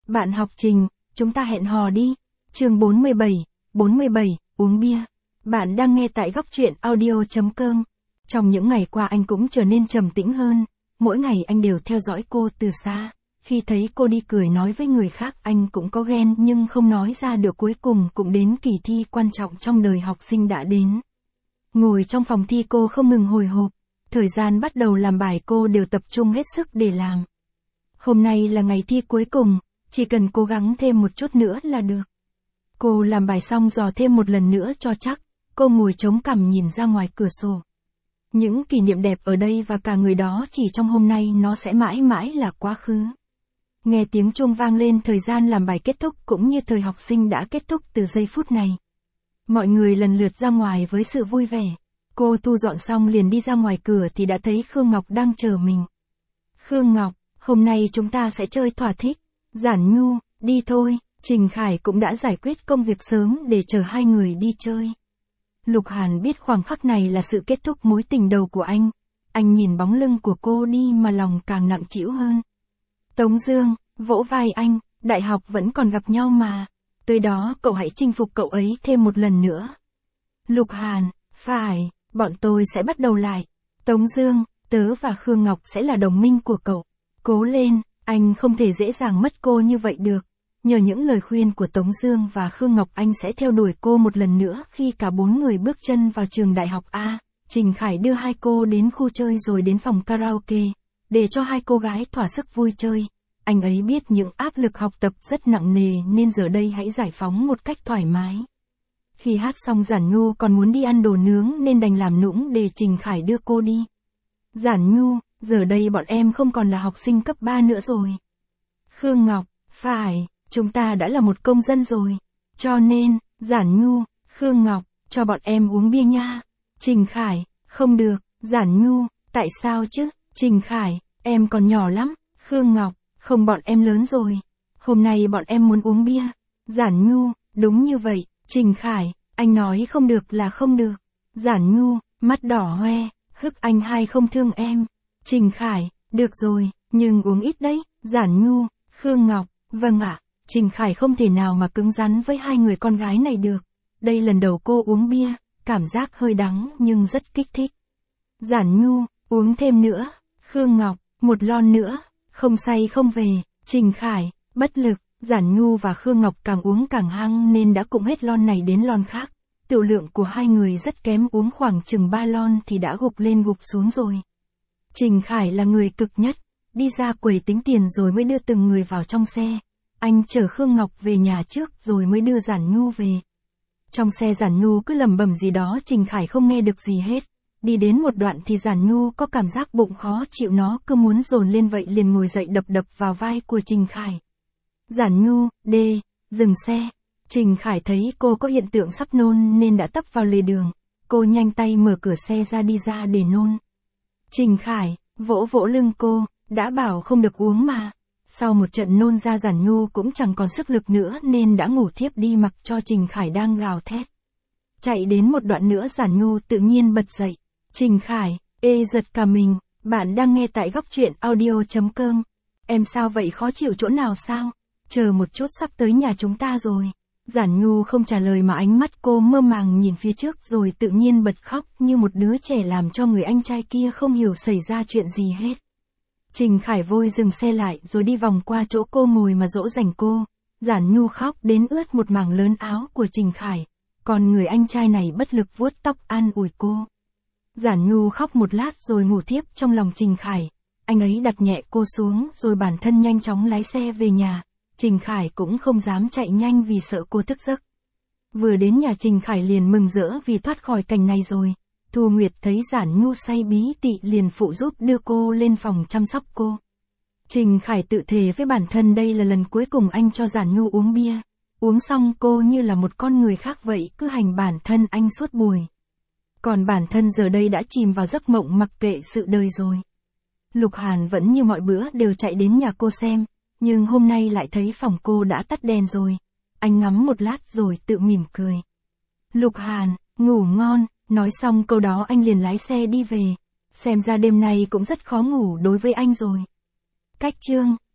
Bạn học Trình, chúng ta hẹn hò đi. Chương 47, uống bia. Bạn đang nghe tại góc truyện audio.com. Trong những ngày qua anh cũng trở nên trầm tĩnh hơn, mỗi ngày anh đều theo dõi cô từ xa. Khi thấy cô đi cười nói với người khác anh cũng có ghen nhưng không nói ra được. Cuối cùng cũng đến kỳ thi quan trọng trong đời học sinh đã đến. Ngồi trong phòng thi cô không ngừng hồi hộp, thời gian bắt đầu làm bài cô đều tập trung hết sức để làm. Hôm nay là ngày thi cuối cùng, chỉ cần cố gắng thêm một chút nữa là được. Cô làm bài xong dò thêm một lần nữa cho chắc, cô ngồi chống cằm nhìn ra ngoài cửa sổ. Những kỷ niệm đẹp ở đây và cả người đó chỉ trong hôm nay nó sẽ mãi mãi là quá khứ. Nghe tiếng chuông vang lên, thời gian làm bài kết thúc cũng như thời học sinh đã kết thúc từ giây phút này. Mọi người lần lượt ra ngoài với sự vui vẻ. Cô thu dọn xong liền đi ra ngoài cửa thì đã thấy Khương Ngọc đang chờ mình. Khương Ngọc, hôm nay chúng ta sẽ chơi thỏa thích. Giản Nhu, đi thôi. Trình Khải cũng đã giải quyết công việc sớm để chờ hai người đi chơi. Lục Hàn biết khoảng khắc này là sự kết thúc mối tình đầu của anh. Anh nhìn bóng lưng của cô đi mà lòng càng nặng trĩu hơn. Tống Dương, vỗ vai anh, đại học vẫn còn gặp nhau mà. Tới đó cậu hãy chinh phục cậu ấy thêm một lần nữa. Lục Hàn, phải, bọn tôi sẽ bắt đầu lại. Tống Dương, tớ và Khương Ngọc sẽ là đồng minh của cậu. Cố lên, anh không thể dễ dàng mất cô như vậy được. Nhờ những lời khuyên của Tống Dương và Khương Ngọc anh sẽ theo đuổi cô một lần nữa. Khi cả bốn người bước chân vào trường đại học A, Trình Khải đưa hai cô đến khu chơi rồi đến phòng karaoke, để cho hai cô gái thỏa sức vui chơi. Anh ấy biết những áp lực học tập rất nặng nề nên giờ đây hãy giải phóng một cách thoải mái. Khi hát xong Giản Nhu còn muốn đi ăn đồ nướng nên đành làm nũng để Trình Khải đưa cô đi. Giản Nhu, giờ đây bọn em không còn là học sinh cấp 3 nữa rồi. Khương Ngọc, phải, chúng ta đã là một công dân rồi. Cho nên, Giản Nhu, Khương Ngọc, cho bọn em uống bia nha. Trình Khải, không được. Giản Nhu, tại sao chứ? Trình Khải, em còn nhỏ lắm. Khương Ngọc, không, bọn em lớn rồi. Hôm nay bọn em muốn uống bia. Giản Nhu, đúng như vậy. Trình Khải, anh nói không được là không được. Giản Nhu, mắt đỏ hoe, hức anh hai không thương em. Trình Khải, được rồi, nhưng uống ít đấy. Giản Nhu, Khương Ngọc, vâng ạ. Trình Khải không thể nào mà cứng rắn với hai người con gái này được. Đây lần đầu cô uống bia, cảm giác hơi đắng nhưng rất kích thích. Giản Nhu, uống thêm nữa. Khương Ngọc, một lon nữa. Không say không về. Trình Khải, bất lực. Giản Nhu và Khương Ngọc càng uống càng hăng nên đã cùng hết lon này đến lon khác. Tiểu lượng của hai người rất kém, uống khoảng chừng 3 lon thì đã gục lên gục xuống rồi. Trình Khải là người cực nhất, đi ra quầy tính tiền rồi mới đưa từng người vào trong xe. Anh chở Khương Ngọc về nhà trước rồi mới đưa Giản Nhu về. Trong xe Giản Nhu cứ lẩm bẩm gì đó Trình Khải không nghe được gì hết. Đi đến một đoạn thì Giản Nhu có cảm giác bụng khó chịu, nó cứ muốn dồn lên vậy liền ngồi dậy đập đập vào vai của Trình Khải. Giản Nhu, dừng xe. Trình Khải thấy cô có hiện tượng sắp nôn nên đã tấp vào lề đường. Cô nhanh tay mở cửa xe ra đi ra để nôn. Trình Khải, vỗ vỗ lưng cô, đã bảo không được uống mà. Sau một trận nôn ra Giản Nhu cũng chẳng còn sức lực nữa nên đã ngủ thiếp đi mặc cho Trình Khải đang gào thét. Chạy đến một đoạn nữa Giản Nhu tự nhiên bật dậy. Trình Khải, giật cả mình, bạn đang nghe tại góc truyện audio.com. Em sao vậy, khó chịu chỗ nào sao? Chờ một chút, sắp tới nhà chúng ta rồi. Giản Nhu không trả lời mà ánh mắt cô mơ màng nhìn phía trước rồi tự nhiên bật khóc như một đứa trẻ làm cho người anh trai kia không hiểu xảy ra chuyện gì hết. Trình Khải vội dừng xe lại rồi đi vòng qua chỗ cô ngồi mà dỗ dành cô. Giản Nhu khóc đến ướt một mảng lớn áo của Trình Khải, còn người anh trai này bất lực vuốt tóc an ủi cô. Giản Nhu khóc một lát rồi ngủ thiếp trong lòng Trình Khải. Anh ấy đặt nhẹ cô xuống rồi bản thân nhanh chóng lái xe về nhà. Trình Khải cũng không dám chạy nhanh vì sợ cô thức giấc. Vừa đến nhà Trình Khải liền mừng rỡ vì thoát khỏi cảnh này rồi. Thu Nguyệt thấy Giản Nhu say bí tị liền phụ giúp đưa cô lên phòng chăm sóc cô. Trình Khải tự thề với bản thân đây là lần cuối cùng anh cho Giản Nhu uống bia. Uống xong cô như là một con người khác vậy cứ hành bản thân anh suốt buổi. Còn bản thân giờ đây đã chìm vào giấc mộng mặc kệ sự đời rồi. Lục Hàn vẫn như mọi bữa đều chạy đến nhà cô xem, nhưng hôm nay lại thấy phòng cô đã tắt đèn rồi. Anh ngắm một lát rồi tự mỉm cười. Lục Hàn, ngủ ngon. Nói xong câu đó anh liền lái xe đi về. Xem ra đêm nay cũng rất khó ngủ đối với anh rồi. Cách chương